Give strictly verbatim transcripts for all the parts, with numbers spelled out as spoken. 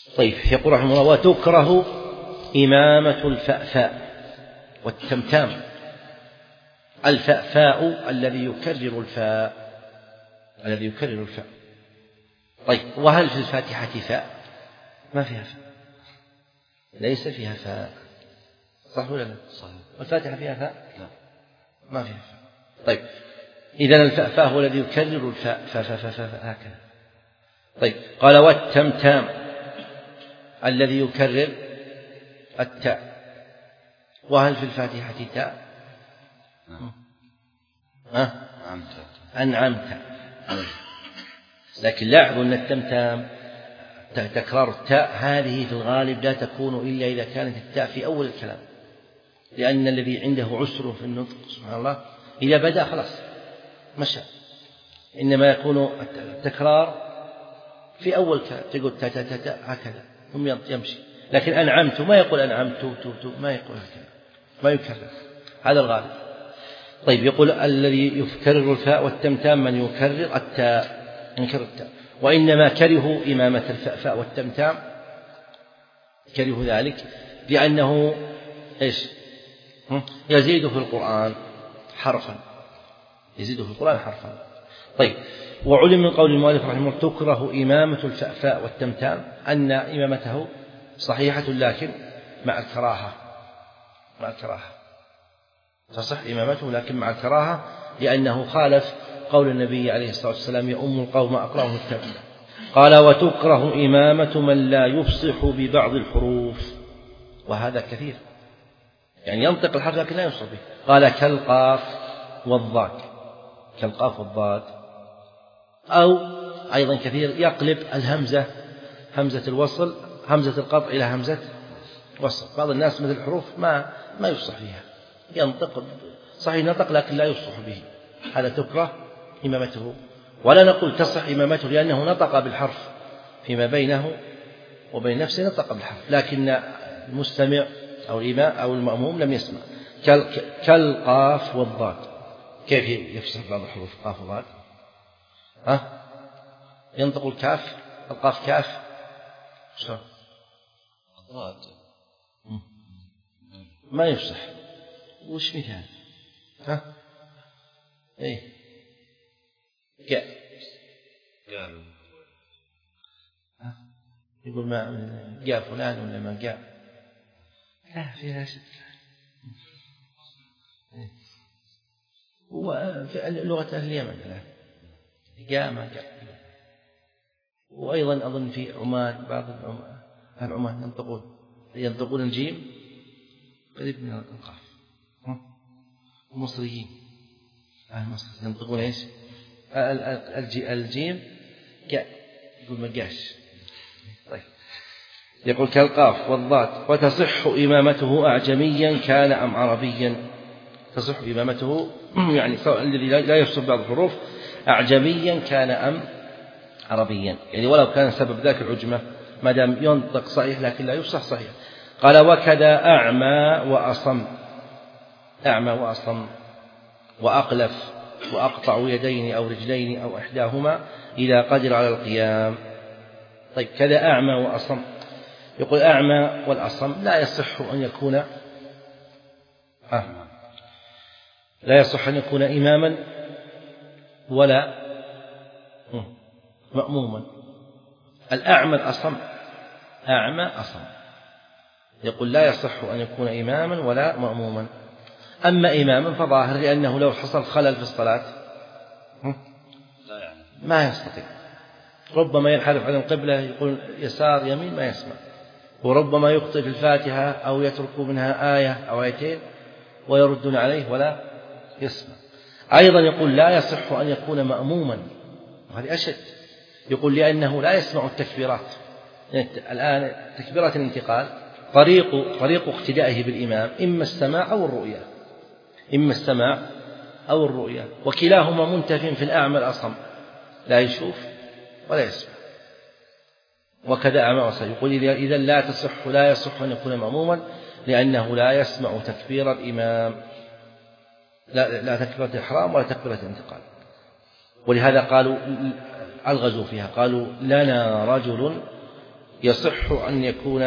طيب يقول رحمه الله: وتكره إمامة الفأفاء والتمتام. الفأفاء الذي يكرر الفاء، الذي يكرر الفاء. طيب وهل في الفاتحة فاء؟ ما فيها فاء، ليس فيها فاء، صح ولا لا؟ صحيح. الفاتحة فيها فاء؟ لا، ما فيها فاء. طيب إذن الفأفاء هو الذي يكرر الفاء فا فا فا فا هكذا. طيب قال: والتمتام الذي يكرر التاء. وهل في الفاتحة تاء؟ ها؟ أنعمت. لكن لاحظوا أن التمتام تكرار التاء هذه في الغالب لا تكون إلا إذا كانت التاء في أول الكلام، لأن الذي عنده عسر في النطق سبحان الله إذا بدأ خلاص مشى، إنما يكون التكرار في أول كلام، تقول تا تا تا تا هكذا ثم يمشي. لكن أنعمت ما يقول أنعمت تو تو تو، ما يقول هكذا، ما يكرر، هذا الغالب. طيب يقول: الذي يكرر الفاء والتمتام من يكرر التاء، ينكر التاء. وإنما كرهوا إمامة الفاء والتمتام، كرهوا ذلك لأنه إيش؟ يزيد في القرآن حرفا، يزيد في القرآن حرفا. طيب وعلم من قول المؤلف رحمه الله: تكره إمامة الفاء والتمتام، أن إمامته صحيحة لكن مع الكراهة، مع الكراهة تصح إمامته لكن مع الكراهة، لأنه خالف قول النبي عليه الصلاة والسلام: يؤم القوم أقرأهم التمتام. قال: وتكره إمامة من لا يفصح ببعض الحروف، وهذا كثير، يعني ينطق الحرف لكن لا يفصح به. قال: كالقاف والضاد، كالقاف والضاد. أو أيضا كثير يقلب الهمزة، همزة الوصل، همزة القطع إلى همزة وصل. بعض الناس مثل الحروف ما ما يفصح فيها، ينطق صحيح نطق لكن لا يفصح به، هذا تكره إمامته. ولا نقول تصح إمامته لأنه نطق بالحرف فيما بينه وبين نفسه، نطق بالحرف، لكن المستمع أو الإمام أو المأموم لم يسمع. كالقاف والضاد، كيف يفصح بعض الحروف قاف وضاد؟ ها؟ ينطق الكاف، القاف كاف، شو؟ الضاد ما يفصح. وش مثال؟ ها؟ إيه؟ جاء قال ها؟ يقول ما جاء فلان ولا ما جاء، لا فيها شيء. وفي لغة أهل اليمن الآن جاء ما جاء. وأيضا أظن في عمان بعض أهل عمان ينطقون ينطقون الجيم قريب من القاف. المصريين أهل مصر ينطقون إيش؟ الجيم جاء، يقول ما جاش. طيب يقول: كالقاف والضاد. وتصح إمامته أعجميا كان أم عربيا، تصح إمامته يعني الذي لا يفصل بعض الحروف أعجميا كان أم عربيا، يعني ولو كان سبب ذاك العجمة ما دام ينطق صحيح لكن لا يفصح صحيح. قال: وكذا أعمى وأصم، أعمى وأصم وأقلف وأقطع يدين أو رجلين أو إحداهما إذا قدر على القيام. طيب كذا أعمى وأصم، يقول أعمى والأصم لا يصح أن يكون آه. لا يصح أن يكون إماما ولا مأموما. الأعمى الأصم، أعمى أصم، يقول لا يصح أن يكون إماما ولا مأموما. أما إماما فظاهر، لأنه لو حصل خلل في الصلاة ما يستطيع، ربما ينحرف عن القبلة يقول يسار يمين ما يسمع، وربما يخطئ في الفاتحة أو يترك منها آية أو آيتين ويردون عليه ولا يسمع. أيضا يقول لا يصح أن يكون مأموما، وهذه أشد، يقول لأنه لا يسمع التكبيرات. الآن تكبيرات الانتقال طريق طريق اقتدائه بالإمام إما السماع أو الرؤية، إما السماع أو الرؤية، وكلاهما منتف في الأعمى الأصم، لا يشوف ولا يسمع. وكذا أعمى وأصم، يقول إذا لا تصح لا يصح أن يكون مأموما لأنه لا يسمع تكبير الإمام، لا, لا تكبيرة الإحرام ولا تكبيرة الانتقال. ولهذا قالوا ألغزوا فيها، قالوا لنا رجل يصح أن يكون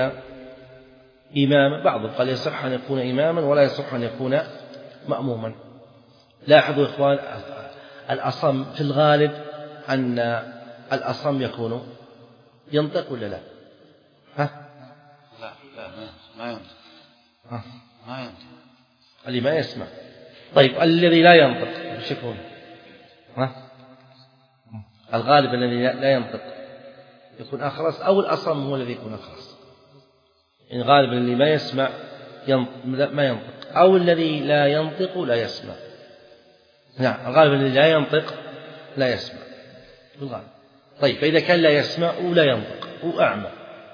إماما، بعضهم قال يصح أن يكون إماما ولا يصح أن يكون مأموما. لاحظوا إخوان الأصم في الغالب أن الأصم يكون ينطق ولا لا؟ ها؟ لا لا ما ينطق. ها؟ ما ينطق. اللي ما يسمع. طيب الذي لا ينطق ايش يكون؟ ها؟ الغالب الذي لا ينطق يكون أخرس، أو الأصم هو الذي يكون أخرس. إن غالبا الذي ما يسمع ينطق ما ينطق، أو الذي لا ينطق لا يسمع. نعم الغالب الذي لا ينطق لا يسمع بالغالب. طيب فإذا كان لا يسمع ولا ينطق وأعمى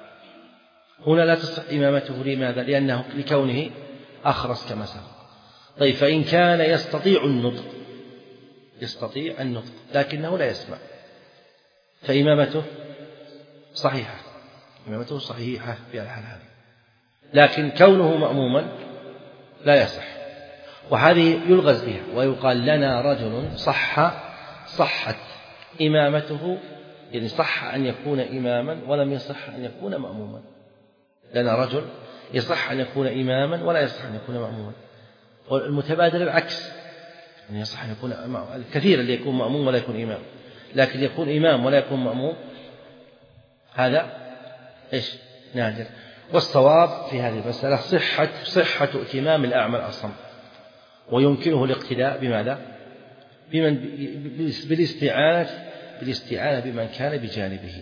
هنا لا تصح إمامته. لماذا؟ لأنه لكونه أخرس كما سبق. طيب فإن كان يستطيع النطق يستطيع النطق لكنه لا يسمع فإمامته صحيحة، إمامته صحيحة في الحال هذه، لكن كونه مأموما لا يصح. وهذه يلغز بها ويقال لنا رجل صح صحت إمامته، يعني صح أن يكون إماما ولم يصح أن يكون مأموما. لنا رجل يصح أن يكون إماما ولا يصح أن يكون مأموما. والمتبادل العكس، يعني يصح أن يكون الكثير اللي يكون مأموم ولا يكون إمام، لكن يكون إمام ولا يكون مأموم هذا إيش نادر. والصواب في هذه المسألة صحة صحة ائتمام الأعمى الأصم، ويمكنه الاقتداء بماذا؟ بمن بالاستعانة بالاستعانة بمن كان بجانبه.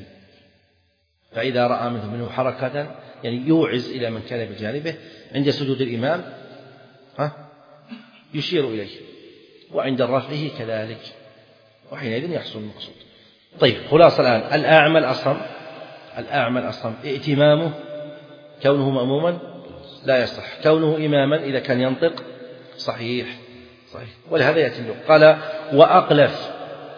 فإذا رأى منه, منه حركة يعني يوعز إلى من كان بجانبه عند سجود الإمام ها يشير إليه، وعند رفعه كذلك، وحينئذ يحصل المقصود. طيب خلاص الآن الأعمى الأصم الأعمى الأصم ائتمامه كونه مأموما لا يصح، كونه إماما إذا كان ينطق صحيح صحيح. ولهذا يأتي له قال وأقلف،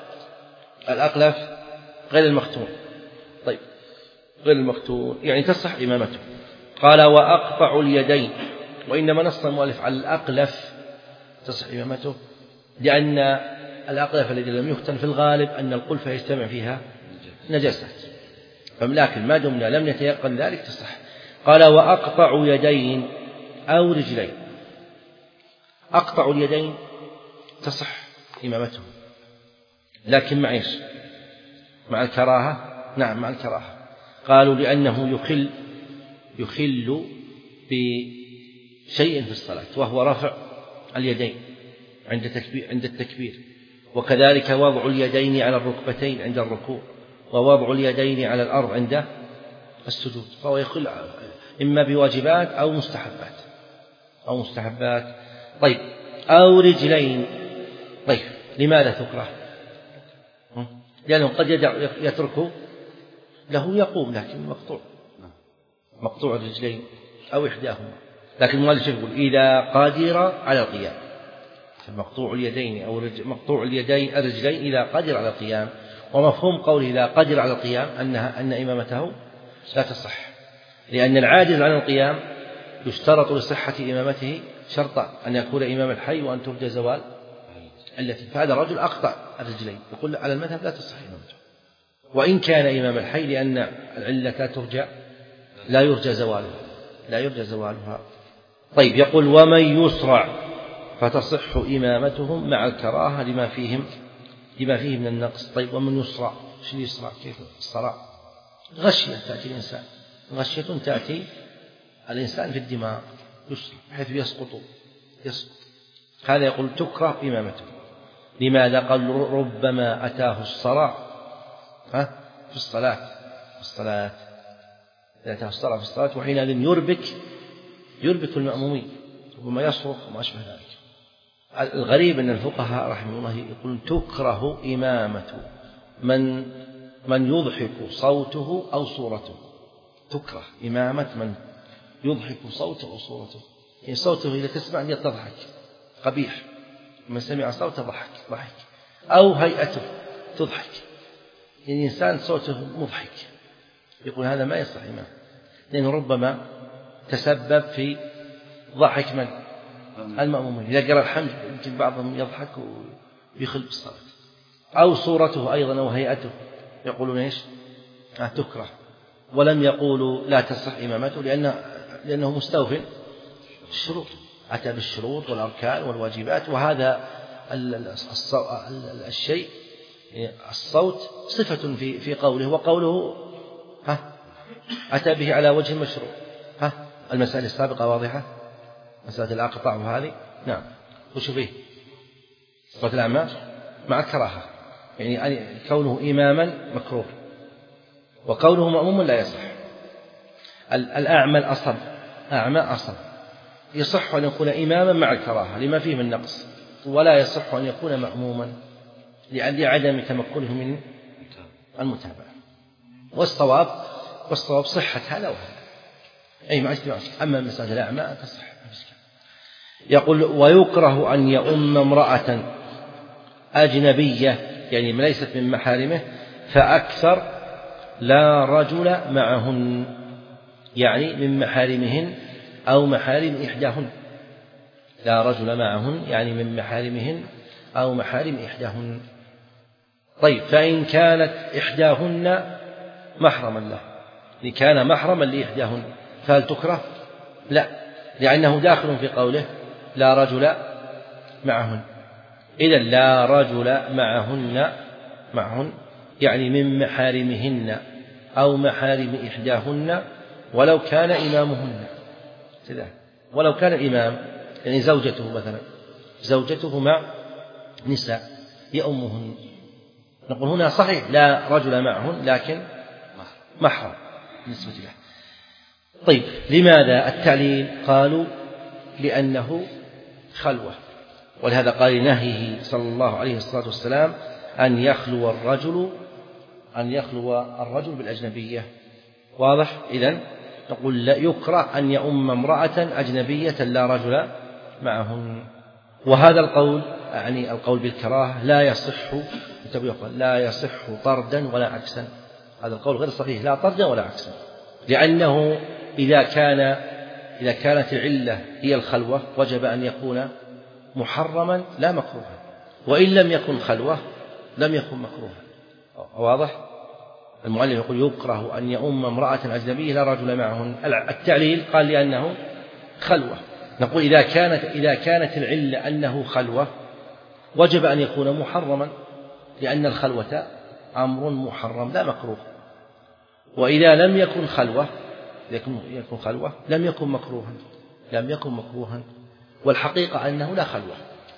الأقلف غير المختون. طيب غير المختون يعني تصح إمامته. قال وأقطع اليدين، وإنما نص المؤلف على الأقلف تصح إمامته لأن الأقلف الذي لم يختن في الغالب أن القلف يجتمع فيها نجاسات، لكن ما دمنا لم نتيقن ذلك تصح. قال وأقطع يدين أو رجلين، أقطع اليدين تصح إمامته لكن مع إيش؟ مع الكراهة. نعم مع الكراهة. قالوا لأنه يخل يخل بشيء في الصلاة وهو رفع اليدين عند التكبير عند التكبير، وكذلك وضع اليدين على الركبتين عند الركوع، ووضع اليدين على الأرض عند السجود، فهو يخل إما بواجبات أو مستحبات أو مستحبات. طيب أو رجلين. طيب لماذا تكره؟ لأنه قد يترك له يقوم لكن مقطوع مقطوع الرجلين أو إحداهما، لكن المؤلف يقول إذا قادر على القيام، فمقطوع اليدين أو مقطوع اليدين الرجلين إذا قادر على القيام. ومفهوم قوله إذا قادر على القيام أنها أن إمامته لا تصح، لأن العاجز عن القيام يشترط لصحة إمامته شرطا أن يكون إمام الحي وأن ترجى زوال التي، فهذا رجل أقطع الرجلين يقول على المذهب لا تصح إمامته وإن كان إمام الحي، لأن العلة لا ترجى لا يرجى زوالها لا يرجى زوالها. طيب يقول ومن يسرع فتصح إمامتهم مع الكراهة لما فيهم لما فيه من النقص. طيب ومن يسرع شو يسرع؟ كيف الصراع؟ غشية تأتي الإنسان، غشية تأتي الإنسان في الدماغ يسرع بحيث يسقط يسقط هذا يقول تكره إمامته. لماذا؟ قال ربما أتاه الصرع ها في الصلاة في الصلاة إذا أتاه الصرع في الصلاة وحينئذ يربك يربك المأمومين، ربما يصرخ وما أشبه ذلك. الغريب أن الفقهاء رحمه الله يقولون تكره إمامة من من يضحك صوته أو صورته، تكره إمامة من يضحك صوته أو صورته، يعني صوته إذا تسمع أن تضحك قبيح، من سمع صوته ضحك ضحك، أو هيئته تضحك، يعني إنسان صوته مضحك يقول هذا ما يصح إمام، لأنه ربما تسبب في ضحك من المأمومين. إذا قرأ الحمد يمكن بعضهم يضحك ويخل بالصلاة. أو صورته أيضا أو هيئته يقولون إيش؟ آه تكره ولم يقولوا لا تصح إمامته لأنه, لأنه مستوف الشروط، أتى بالشروط والأركان والواجبات. وهذا الشيء الصوت صفة في في قوله، وقوله ها أتى به على وجه المشروع. ها المسألة السابقة واضحة، مسألة الأقطع وهذه نعم. وشو فيه صوت الأعمى مع الكراهة، يعني كونه إماما مكروه وكونه مأموما لا يصح. الأعمى الأصم أعمى أصم يصح أن يكون إماما مع الكراهة لما فيه من نقص، ولا يصح أن يكون مأموما لعدم تمكنه من المتابعة. والصواب والصواب صحة هذا وهذا، أي ما أشتبه. أما مسألة الأعمى تصح. يقول ويكره أن يؤم امرأة أجنبية يعني ليست من محارمه فأكثر لا رجل معهن، يعني من محارمهن أو محارم إحداهن. لا رجل معهن يعني من محارمهن أو محارم إحداهن. طيب فإن كانت إحداهن محرما له، إن كان محرما لإحداهن فهل تكره؟ لا، لأنه داخل في قوله لا رجل معهن. إذن لا رجل معهن معهن يعني من محارمهن أو محارم إحداهن ولو كان إمامهن، ولو كان الإمام يعني زوجته مثلا، زوجته مع نساء يأمهن، نقول هنا صحيح لا رجل معهن لكن محرم بالنسبة له. طيب لماذا التعليل؟ قالوا لأنه خلوة، ولهذا قال نهيه صلى الله عليه الصلاة والسلام أن يخلو الرجل أن يخلو الرجل بالأجنبية. واضح؟ إذن نقول لا يكره أن يؤم امرأة أجنبية لا رجل معهن. وهذا القول يعني القول بالكراهة لا يصح، لا يصح طردا ولا عكسا. هذا القول غير صحيح، لا طردا ولا عكسا، لأنه إذا كان إذا كانت العلة هي الخلوة وجب أن يكون محرما لا مكروها، وإن لم يكن خلوة لم يكن مكروها. واضح؟ المؤلف يقول يكره أن يؤم امرأة أجنبية لا رجل معهن. التعليل قال لأنه خلوة. نقول إذا كانت إذا كانت العلة أنه خلوة وجب أن يكون محرما، لأن الخلوة أمر محرم لا مكروه. وإذا لم يكن خلوة يكون خلوة لم يكن مكروها لم يكن مكروها والحقيقة أنه لا خلوة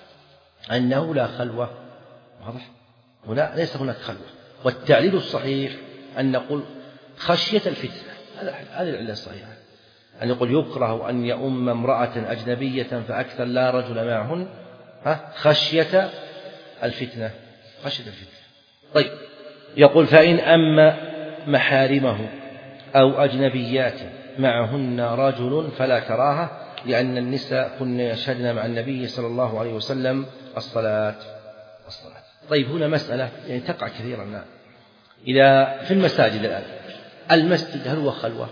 أنه لا خلوة. واضح؟ هنا ليس هناك خلوة. والتعليل الصحيح أن نقول خشية الفتنة، هذه العلة الصحيحة، أن يقول يكره أن يؤم امرأة أجنبية فأكثر لا رجل معهن خشية الفتنة خشية الفتنة. طيب يقول فإن أم محارمه أو أجنبيات معهن رجل فلا كراهة، لأن النساء كن يشهدن مع النبي صلى الله عليه وسلم الصلاة الصلاة. طيب هنا مسألة يعني تقع كثيرا الآن إذا في المساجد الآن، المسجد هل هو خلوة؟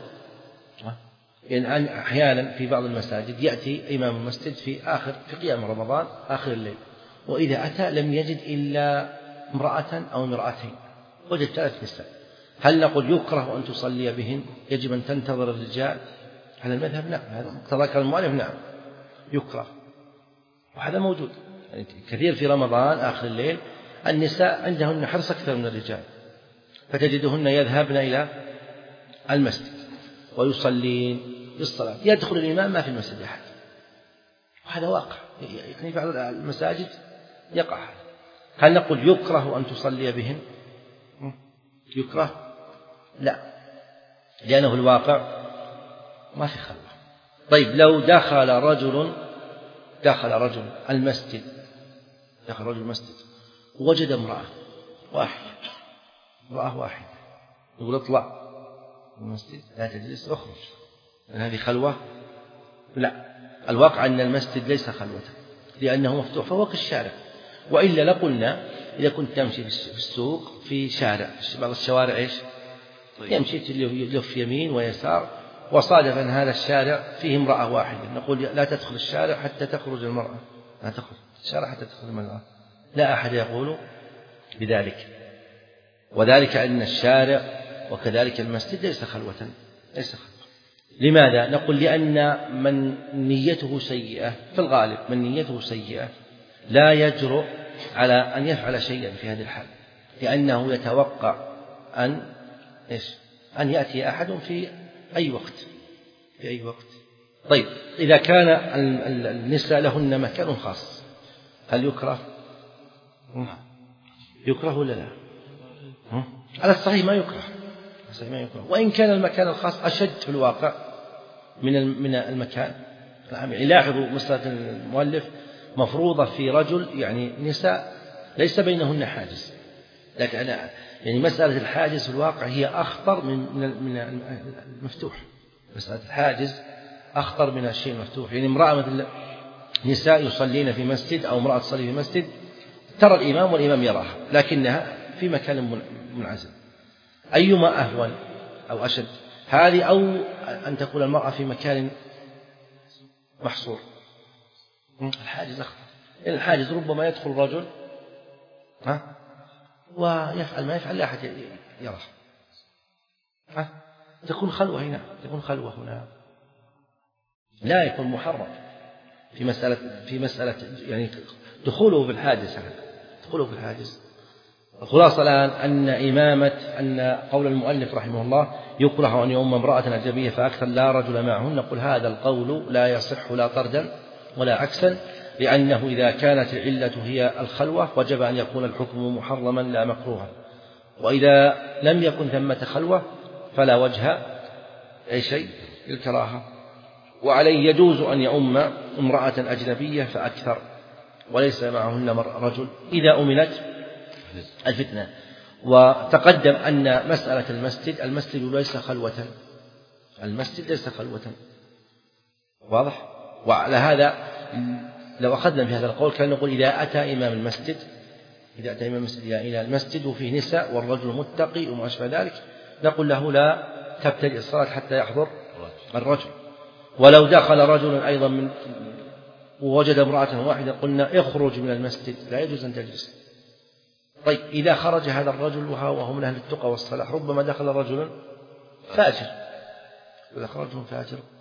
يعني أحيانا في بعض المساجد يأتي إمام المسجد في آخر في قيام رمضان آخر الليل، وإذا أتى لم يجد إلا امرأة أو امرأتين، وجد ثلاث نساء، هل نقول يكره أن تصلي بهن يجب أن تنتظر الرجال؟ على المذهب نعم، هذا مقتضى كلام المؤلف نعم يكره، وهذا موجود يعني كثير في رمضان آخر الليل النساء عندهن حرص أكثر من الرجال، فتجدهن يذهبن إلى المسجد ويصلين بالصلاة، يدخل الإمام ما في المسجد أحد، وهذا واقع يعني في بعض المساجد يقع. هل نقول يكره أن تصلي بهن؟ يكره؟ لا، لأنه الواقع ما في خلوة. طيب لو دخل رجل دخل رجل المسجد دخل رجل المسجد ووجد امرأة واحدة امرأة واحدة، يقول اطلع المسجد لا تجلس اخرج، لأن هذه خلوة؟ لا، الواقع أن المسجد ليس خلوة لأنه مفتوح فهو كالشارع. وإلا لقلنا إذا كنت تمشي في السوق في شارع، بعض الشوارع إيش يمشي يلف يمين ويسار وصادف أن هذا الشارع فيه امرأة واحدة، نقول لا تدخل الشارع حتى تخرج المرأة، لا تدخل الشارع حتى تخرج المرأة، لا أحد يقول بذلك. وذلك أن الشارع وكذلك المسجد ليس خلوة ليس خلوة. لماذا؟ نقول لأن من نيته سيئة في الغالب من نيته سيئة لا يجرؤ على أن يفعل شيئا في هذه الحال، لأنه يتوقع أن إيش؟ أن يأتي أحد في أي وقت في أي وقت. طيب إذا كان النساء لهن مكان خاص هل يكره؟ يكره ولا لا؟ على الصحيح ما يكره ما يكره وإن كان المكان الخاص أشد في الواقع من من المكان العام. يلاحظوا مسألة المؤلف مفروضة في رجل يعني نساء ليس بينهن حاجز، لكن أنا يعني مسألة الحاجز في الواقع هي أخطر من من المفتوح. مسألة الحاجز أخطر من الشيء المفتوح. يعني امرأة مثل نساء يصلين في مسجد أو امرأة تصلي في مسجد ترى الإمام والإمام يراها لكنها في مكان منعزل، أيما أهون أو أشد، هذه أو أن تكون المرأة في مكان محصور؟ الحاجز أخطر. الحاجز ربما يدخل رجل ها ويفعل ما يفعل لا أحد يراه، ها تكون خلوة هنا تكون خلوة هنا لا يكون محرم في مسألة في مسألة يعني دخوله في الحاجز دخوله في الحاجز. الخلاصة الآن أن إمامة أن قول المؤلف رحمه الله يكره أن يؤم امرأة أجنبية فأكثر لا رجل معهن، نقول هذا القول لا يصح لا طردا ولا عكسا، لأنه إذا كانت العلة هي الخلوة وجب أن يكون الحكم محرما لا مكروها، وإذا لم يكن ثمة خلوة فلا وجه أي شيء للكراهة. وعليه يجوز أن يؤم امرأة أجنبية فأكثر وليس معهن رجل إذا أمنت الفتنة. وتقدم أن مسألة المسجد المسجد ليس خلوة المسجد ليس خلوة واضح. وعلى هذا لو أخذنا في هذا القول كان نقول إذا أتى إمام المسجد إذا أتى إمام المسجد إلى المسجد وفيه نساء والرجل متقي وما أشبه ذلك نقول له لا تبتدئ الصلاة حتى يحضر الرجل. ولو دخل رجل أيضا من ووجد امرأة واحدة قلنا اخرج من المسجد لا يجوز أن تجلس. طيب إذا خرج هذا الرجل وهو من أهل التقى والصلاح ربما دخل رجل فاجر إذا خرج رجل فاجر